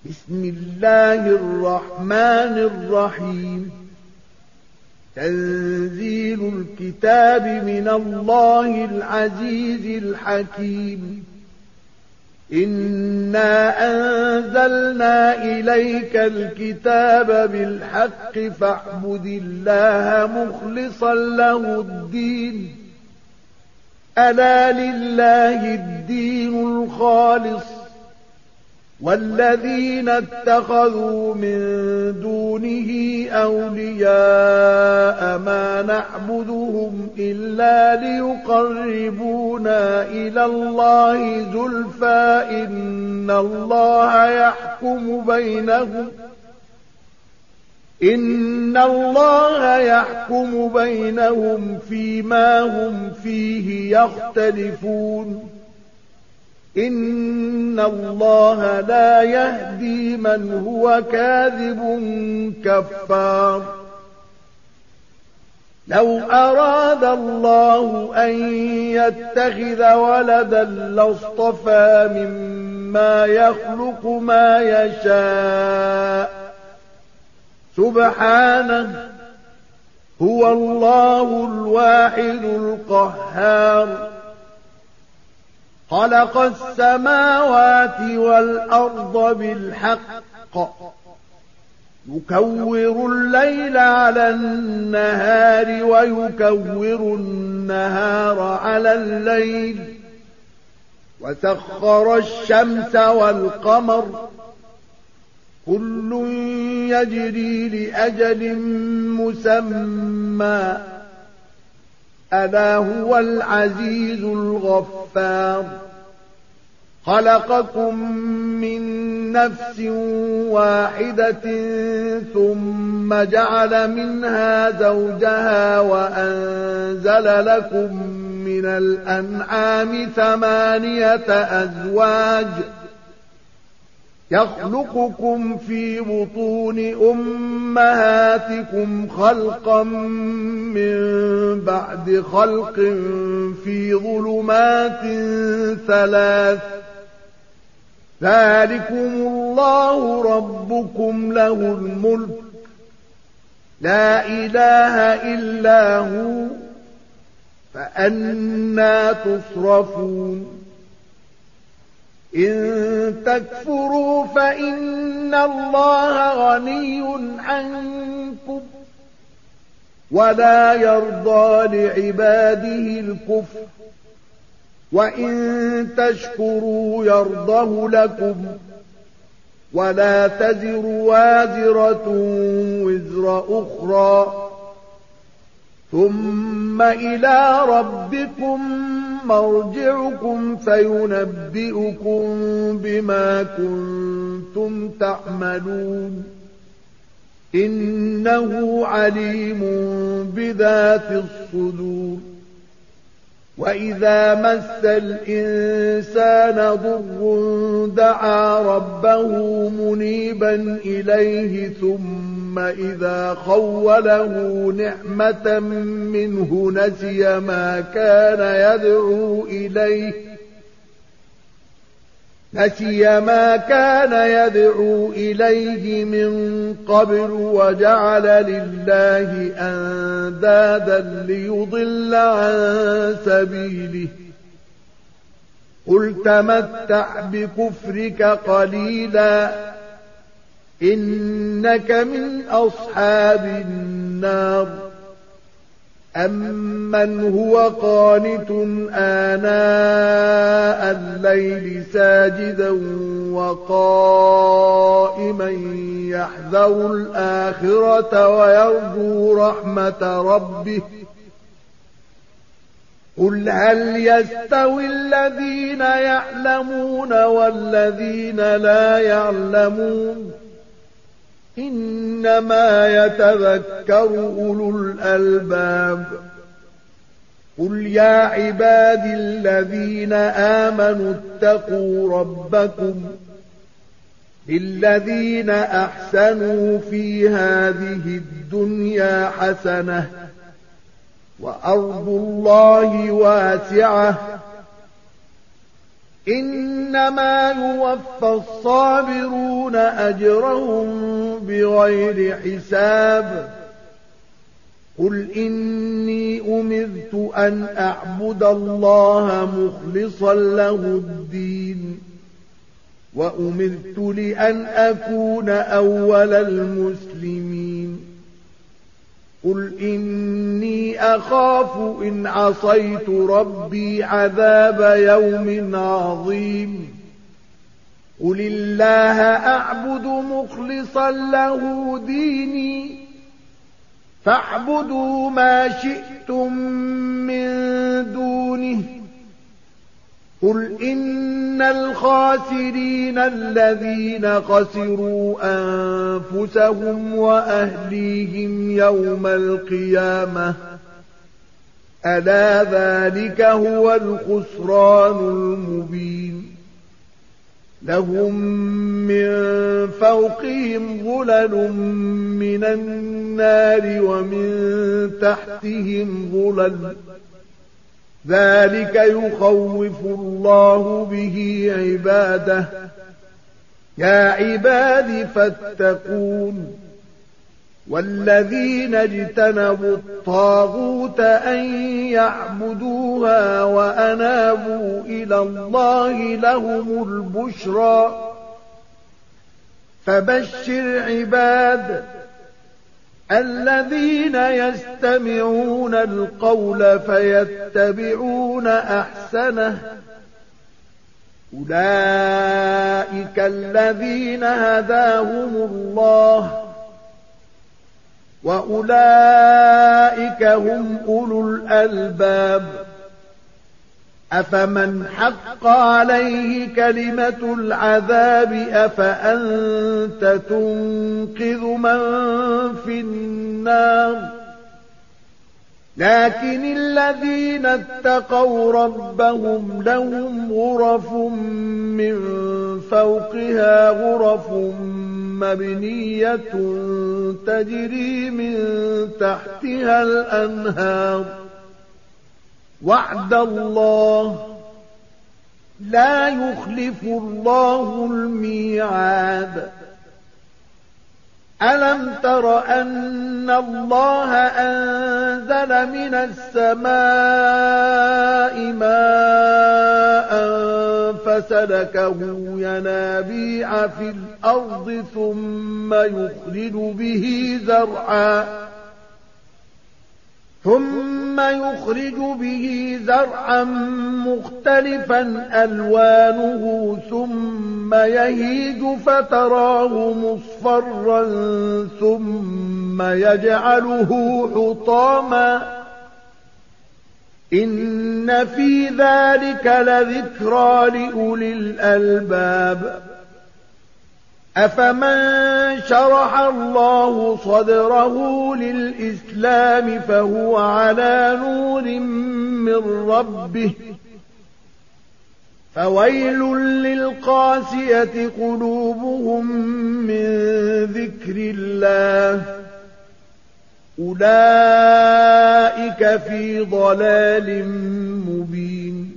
بسم الله الرحمن الرحيم. تنزيل الكتاب من الله العزيز الحكيم. إنا أنزلنا إليك الكتاب بالحق فاعبد الله مخلصا له الدين. ألا لله الدين الخالص، والذين اتخذوا من دونه أولياء ما نعبدهم إلا ليقربونا إلى الله زلفى إن الله يحكم بينهم فيما هم فيه يختلفون. إن الله لا يهدي من هو كاذب كفار. لو أراد الله أن يتخذ ولدا لاصطفى مما يخلق ما يشاء سبحانه، هو الله الواحد القهار. خلق السماوات والأرض بالحق، يكور الليل على النهار ويكور النهار على الليل، وسخر الشمس والقمر، كل يجري لأجل مسمى، ألا هو العزيز الغفار. خلقكم من نفس واحدة ثم جعل منها زوجها وأنزل لكم من الأنعام 8 أزواج يخلقكم في بطون أمهاتكم خلقا من بعد خلق في ظلمات 3، ذلكم الله ربكم له الملك، لا إله إلا هو، فأنى تصرفون. إن تكفروا فإن الله غني عنكم، ولا يرضى لعباده الكفر، وإن تشكروا يرضه لكم، ولا تزر وازرة وزر أخرى، ثم إلى ربكم مرجعكم فينبئكم بما كنتم تعملون، إنه عليم بذات الصدور. وإذا مس الإنسان ضر دعا ربه منيبا إليه ثم إذا خوله نعمة منه نسي ما كان يدعو إليه من قبل وجعل لله أندادا ليضل عن سبيله. قل تمتع بكفرك قليلا إنك من أصحاب النار. أمن هو قانت آناء الليل ساجدا وقائما يحذر الآخرة ويرجو رحمة ربه، قل هل يستوي الذين يعلمون والذين لا يعلمون، إنما يتذكر أولو الألباب. قل يا عبادي الذين آمنوا اتقوا ربكم للذين أحسنوا في هذه الدنيا حسنة وأرض الله واسعة، فإنما توفون أجوركم يوم القيامة، ومن أحسن قولا ممن دعا إلى الله وعمل صالحا وقال إنني من المسلمين. قل يا عبادي الذين آمنوا اتقوا ربكم للذين أحسنوا في هذه الدنيا حسنة وأرض الله واسعة إنما يوفى الصابرون أجرهم بغير حساب قل إني أمرت أن أعبد الله مخلصا له الدين وأمرت لأن أكون أول المسلمين قل إني أخاف إن عصيت ربي عذاب يوم عظيم قل الله أعبد مخلصا له ديني فاعبدوا ما شئتم من دونه قل إن الخاسرين الذين خسروا أنفسهم وأهليهم يوم القيامة ألا ذلك هو الخسران المبين لهم من فوقهم ظلل من النار ومن تحتهم ظلل ذلك يخوف الله به عباده يا عباد فاتقون والذين اجتنبوا الطاغوت أن يعبدوها وأنابوا إلى الله لهم البشرى فبشر عباد الذين يستمعون القول فيتبعون أحسنه أولئك الذين هداهم الله وأولئك هم أولو الألباب أفمن حق عليه كلمة العذاب أفأنت تنقذ من في النار لكن الذين اتقوا ربهم لهم غرف من فوقها غرف مبنية تجري من تحتها الأنهار وعد الله لا يخلف الله الميعاد ألم تر أن الله أنزل من السماء ماء فسلكه ينابيع في الأرض ثم يخرج به زرعا مختلفا ألوانه ثم يهيج فتراه مصفرا ثم يجعله حطاما إن في ذلك لذكرى لأولي الألباب أفمن شرح الله صدره للإسلام فهو على نور من ربه فويل للقاسية قلوبهم من ذكر الله أولئك في ضلال مبين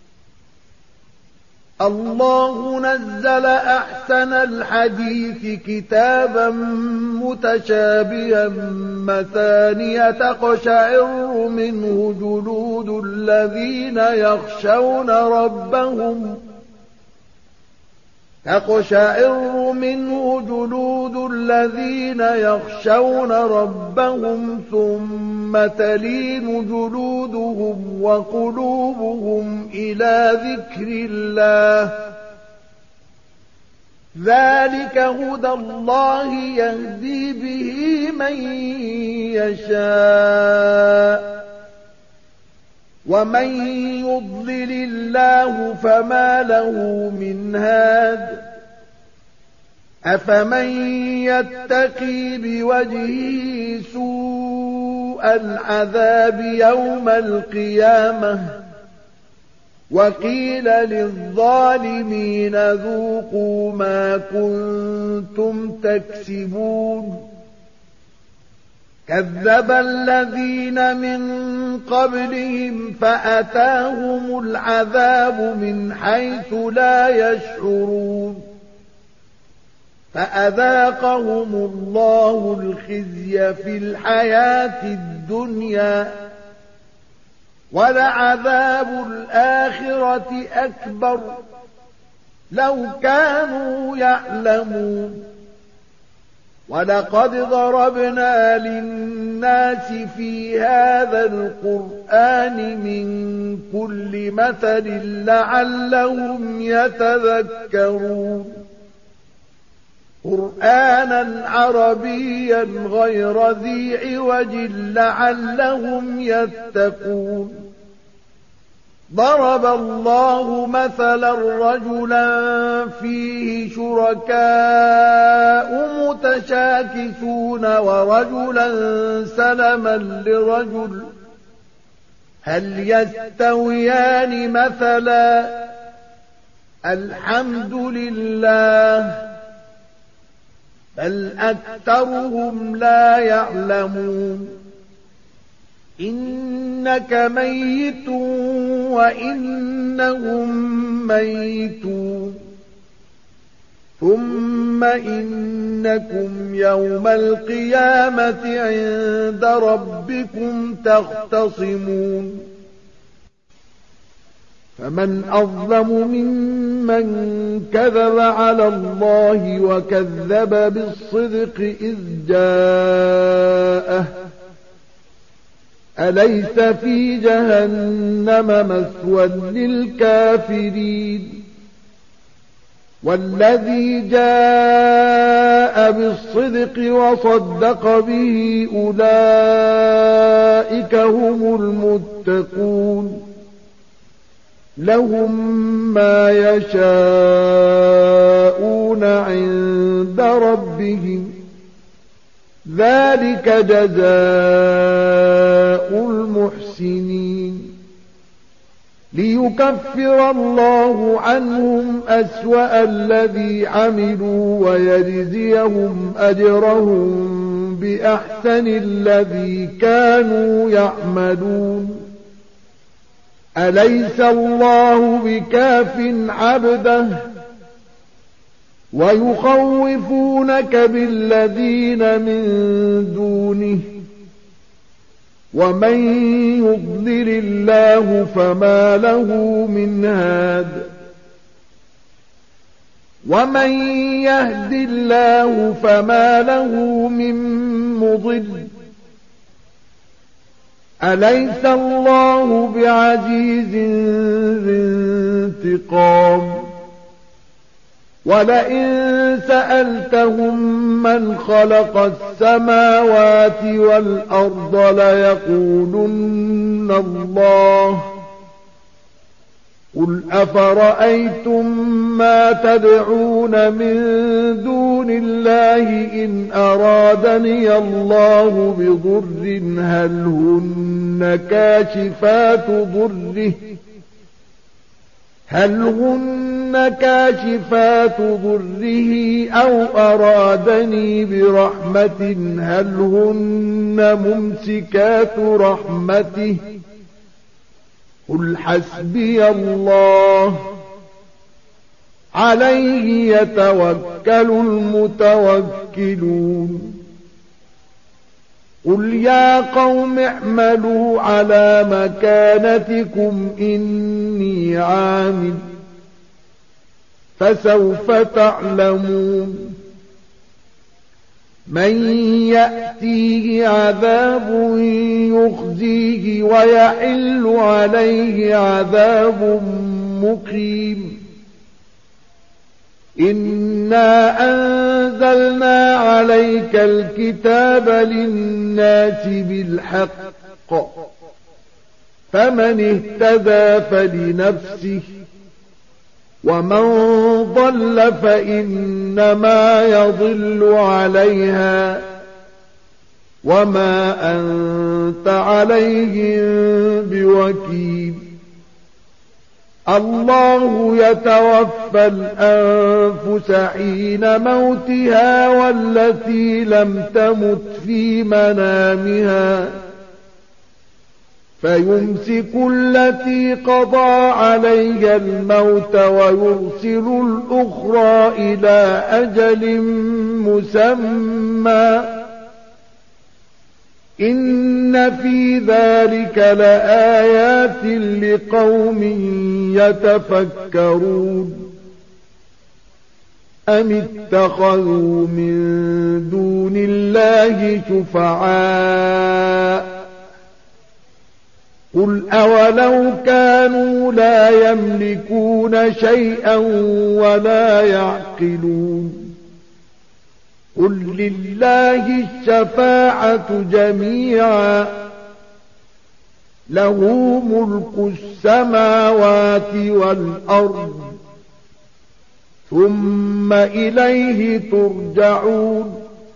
الله نزل أحسن الحديث كتابا متشابها مثانية تقشعر منه جلود الذين يخشون ربهم ثم تلين جلودهم وقلوبهم إلى ذكر الله ذلك هدى الله يهدي به من يشاء ومن يضلل الله فما له من هاد أفمن يتقي بوجهه سوء العذاب يوم القيامة وقيل للظالمين ذوقوا ما كنتم تكسبون كذب الذين من قبلهم فأتاهم العذاب من حيث لا يشعرون فأذاقهم الله الخزي في الحياة الدنيا ولعذاب الآخرة أكبر لو كانوا يعلمون ولقد ضربنا للناس في هذا القرآن من كل مثل لعلهم يتذكرون قرآنا عربيا غير ذي عوج لعلهم يتقون ضرب الله مثلا رجلا فيه شركاء متشاكسون ورجلا سلما لرجل هل يستويان مثلا الحمد لله بل أكثرهم لا يعلمون إنك ميت وإنهم ميتون ثم إنكم يوم القيامة عند ربكم تختصمون فمن أظلم ممن كذب على الله وكذب بالصدق إذ جاءه أليس في جهنم مثوى للكافرين والذي جاء بالصدق وصدق به أولئك هم المتقون لهم ما يشاءون عند ربهم ذلك جزاء المحسنين ليكفر الله عنهم أسوأ الذي عملوا ويجزيهم أجرهم بأحسن الذي كانوا يعملون أليس الله بكاف عبده ويخوفونك بالذين من دونه ومن يضلل الله فما له من هاد ومن يهد الله فما له من مضل أليس الله بعزيز ذي انتقام ولئن سألتهم من خلق السماوات والأرض ليقولن الله قل أفرأيتم ما تدعون من دون الله إن أرادني الله بضر هل هن كاشفات ضره أو أرادني برحمة هل هن ممسكات رحمته قل حسبي الله عليه يتوكل المتوكلون قل يا قوم اعملوا على مكانتكم إني عامل فسوف تعلمون من يأتيه عذاب يخزيه ويحل عليه عذاب مقيم إنا أنزلنا عليك الكتاب للناس بالحق فمن اهتدى فلنفسه ومن ضل فإنما يضل عليها وما أنت عليهم بوكيل الله يتوفى الأنفس حين موتها والتي لم تمت في منامها فيمسك التي قضى عليها الموت ويرسل الأخرى إلى أجل مسمى إن في ذلك لآيات لقوم يتفكرون أم اتخذوا من دون الله شفعاء قل أولو كانوا لا يملكون شيئا ولا يعقلون قل لله الشفاعة جميعا له ملك السماوات والأرض ثم إليه ترجعون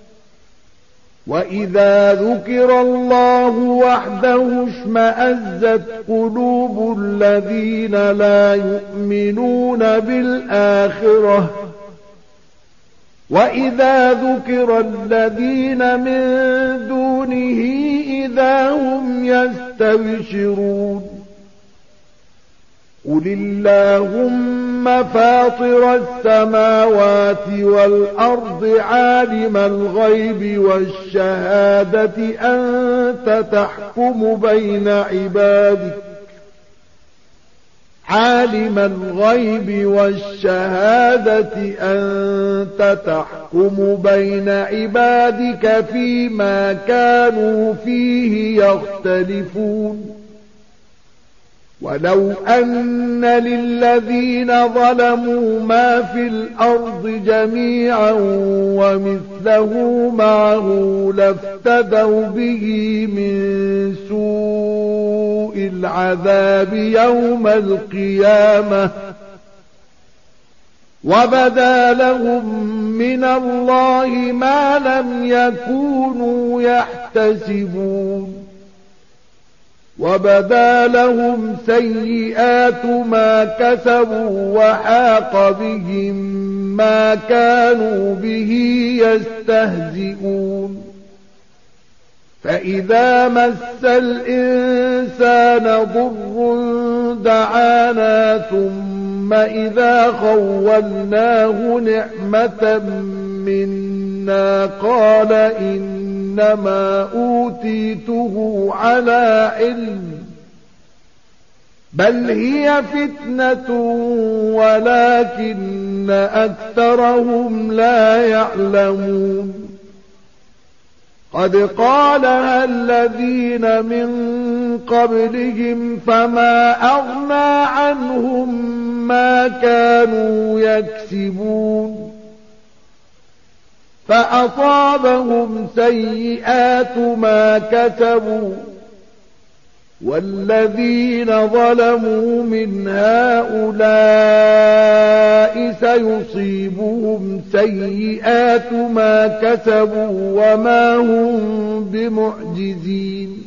وإذا ذكر الله وحده اشمأزت قلوب الذين لا يؤمنون بالآخرة وإذا ذكر الذين من دونه إذا هم يستبشرون قل اللهم فاطر السماوات والأرض عالم الغيب والشهادة أنت تحكم بين عبادك عالم الغيب والشهادة أنت تحكم بين عبادك فيما كانوا فيه يختلفون ولو أن للذين ظلموا ما في الأرض جميعا ومثله معه لافتدوا به من سوء العذاب يوم القيامة وبدا لهم من الله ما لم يكونوا يحتسبون وبدا لهم سيئات ما كسبوا وحاق بهم ما كانوا به يستهزئون فإذا مس الإنسان ضر دعانا ثم إذا خولناه نعمة منا قال إنما أوتيته على علم بل هي فتنة ولكن أكثرهم لا يعلمون قد قالها الذين من قبلهم فما أغنى عنهم ما كانوا يكسبون فأصابهم سيئات ما كسبوا والذين ظلموا من هؤلاء سيصيبهم سيئات ما كسبوا وما هم بمعجزين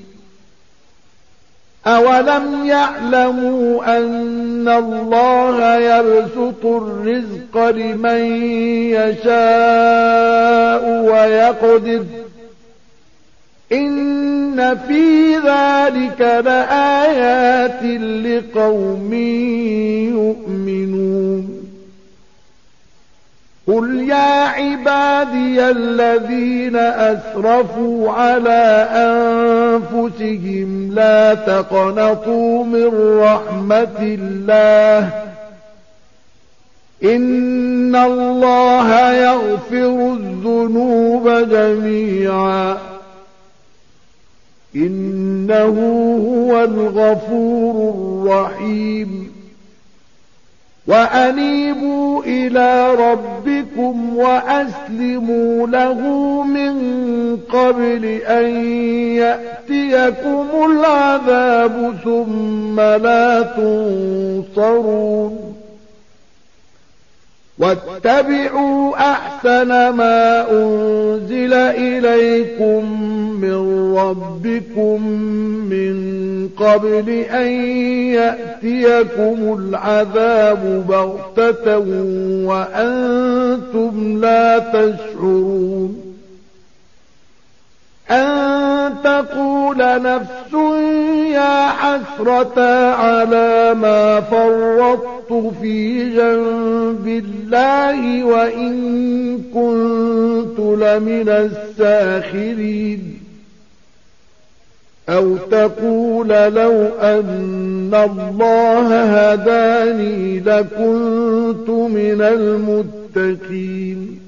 أولم يعلموا أن الله يبسط الرزق لمن يشاء ويقدر إن في ذلك لآيات لقوم يؤمنون قل يا عبادي الذين أسرفوا على أنفسهم لا تقنطوا من رحمة الله إن الله يغفر الذنوب جميعا إنه هو الغفور الرحيم وأنيبوا إلى ربكم وأسلموا له من قبل أن يأتيكم العذاب ثم لا تنصرون واتبعوا أحسن ما أنزل إليكم من ربكم من قبل أن يأتيكم العذاب بغتة وأنتم لا تشعرون أن تقول نفس يا حسرة على ما فرطت في جنب الله وإن كنت لمن الساخرين أو تقول لو أن الله هداني لكنت من المتقين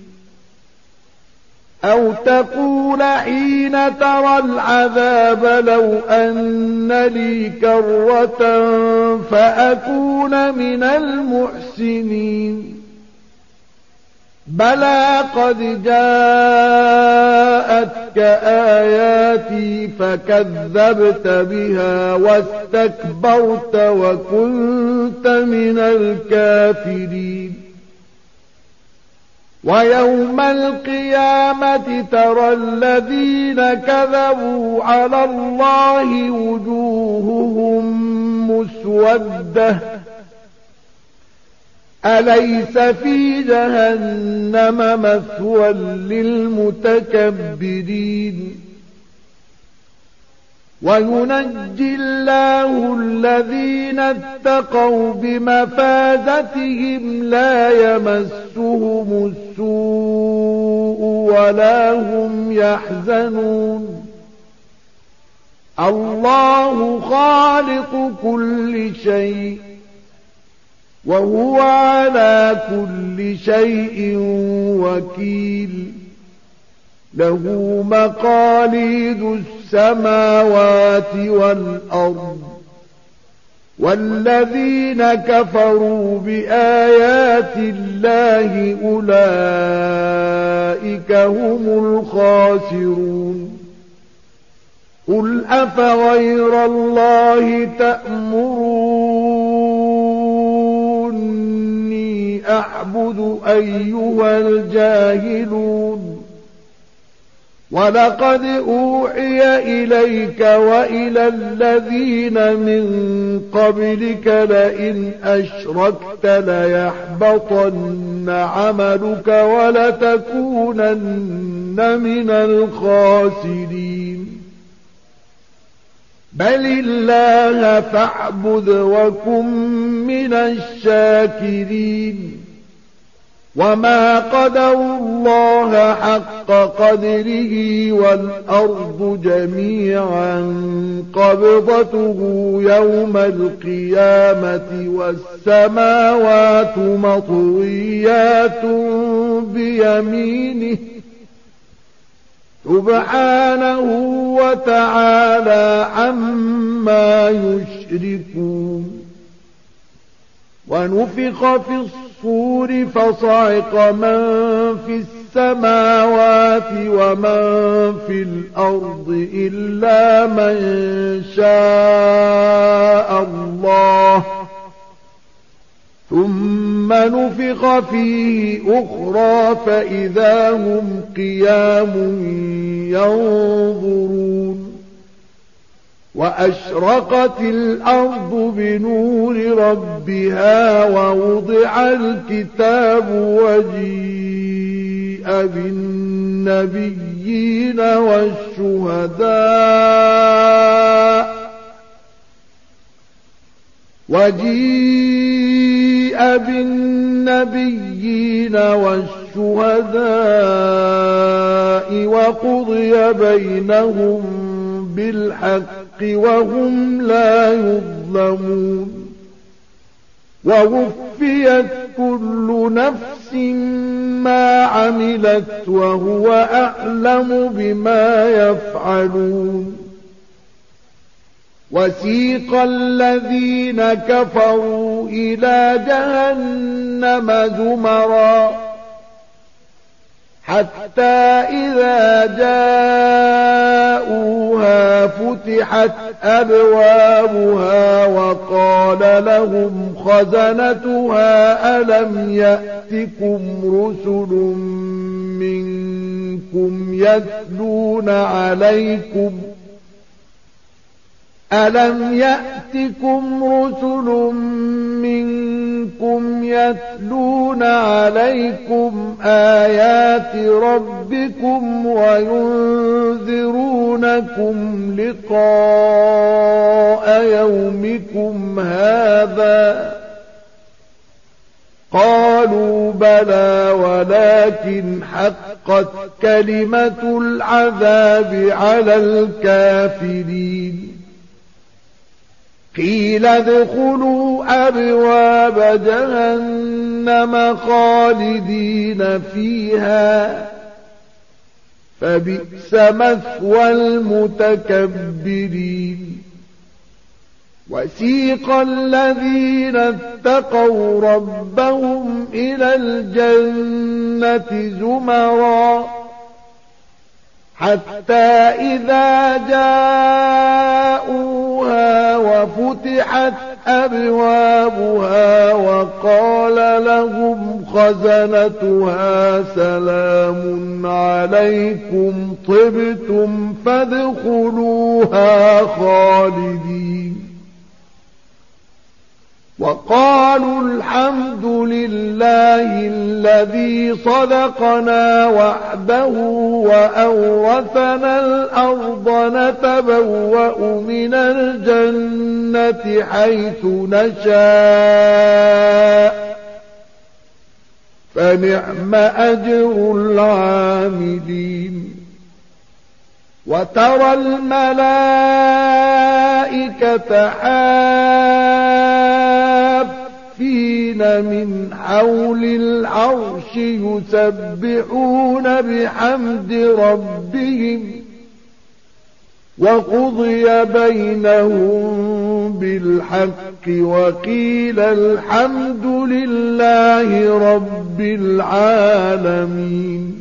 أو تقول حين ترى العذاب لو أن لي كرة فأكون من المحسنين بلى قد جاءتك آياتي فكذبت بها واستكبرت وكنت من الكافرين ويوم القيامة ترى الذين كذبوا على الله وجوههم مسودة أليس في جهنم مثوى للمتكبرين وينجي الله الذين اتقوا بمفازتهم لا يمسهم السوء ولا هم يحزنون الله خالق كل شيء وهو على كل شيء وكيل له مقاليد السماوات والأرض والذين كفروا بآيات الله أولئك هم الخاسرون قل أفغير الله تأمروني أعبد أيها الجاهلون ولقد أوحي إليك وإلى الذين من قبلك لئن أشركت ليحبطن عملك ولتكونن من الخاسرين بل الله فاعبد وكن من الشاكرين وما قدروا الله حق قدره والأرض جميعا قبضته يوم القيامة والسماوات مطويات بيمينه سبحانه وتعالى عما يشركون ونفخ في الصور فصعق من في السماوات ومن في الأرض إلا من شاء الله ثم نفخ فيه أخرى فإذا هم قيام ينظرون وأشرقت الأرض بنور ربها ووضع الكتاب وجيء بالنبيين والشهداء وقضي بينهم بالحق وهم لا يظلمون ووفيت كل نفس ما عملت وهو أعلم بما يفعلون وسيق الذين كفروا إلى جهنم زمرا حتى إذا جاءوها فتحت أبوابها وقال لهم خزنتها ألم يأتكم رسل منكم يتلون عليكم ألم يأتكم رسل منكم يتلون عليكم آيات ربكم وينذرونكم لقاء يومكم هذا قالوا بلى ولكن حقت كلمة العذاب على الكافرين قيل ادخلوا أبواب جهنم خالدين فيها فبئس مثوى المتكبرين وسيق الذين اتقوا ربهم إلى الجنة زمرا حتى إذا جاءوها وفتحت أبوابها وقال لهم خزنتها سلام عليكم طبتم فادخلوها خالدين وقالوا الحمد لله الذي صدقنا وعده وأورثنا الأرض نتبوأ من الجنة حيث نشاء فنعم أجر العاملين وترى الملائكة حافين من حول العرش يسبحون بحمد ربهم وقضي بينهم بالحق وقيل الحمد لله رب العالمين